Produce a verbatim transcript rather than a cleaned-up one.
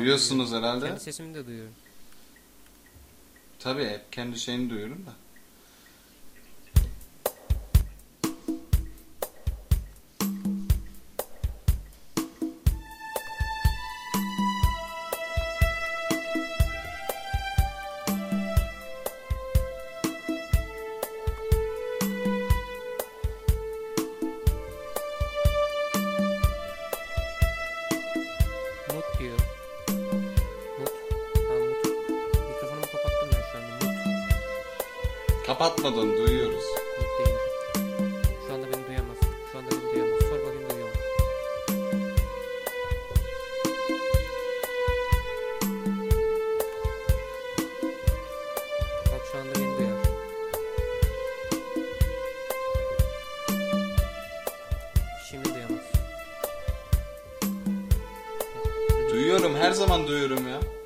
Duyuyorsunuz duyuyorum. herhalde. Kendi sesimi de duyuyorum. Tabii hep kendi şeyini duyuyorum da. Mut diyor. Mut. Ha mut. Mikrofonumu kapattım ben şu anda. Mut. Kapatmadan duyuyoruz. Mut deyince. Şu anda beni duyamaz. Şu anda beni duyamaz. Sor bakayım duyuyor mu? Bak şu anda beni duyar. Şimdi duyamaz. Duyuyorum, her zaman duyuyorum ya.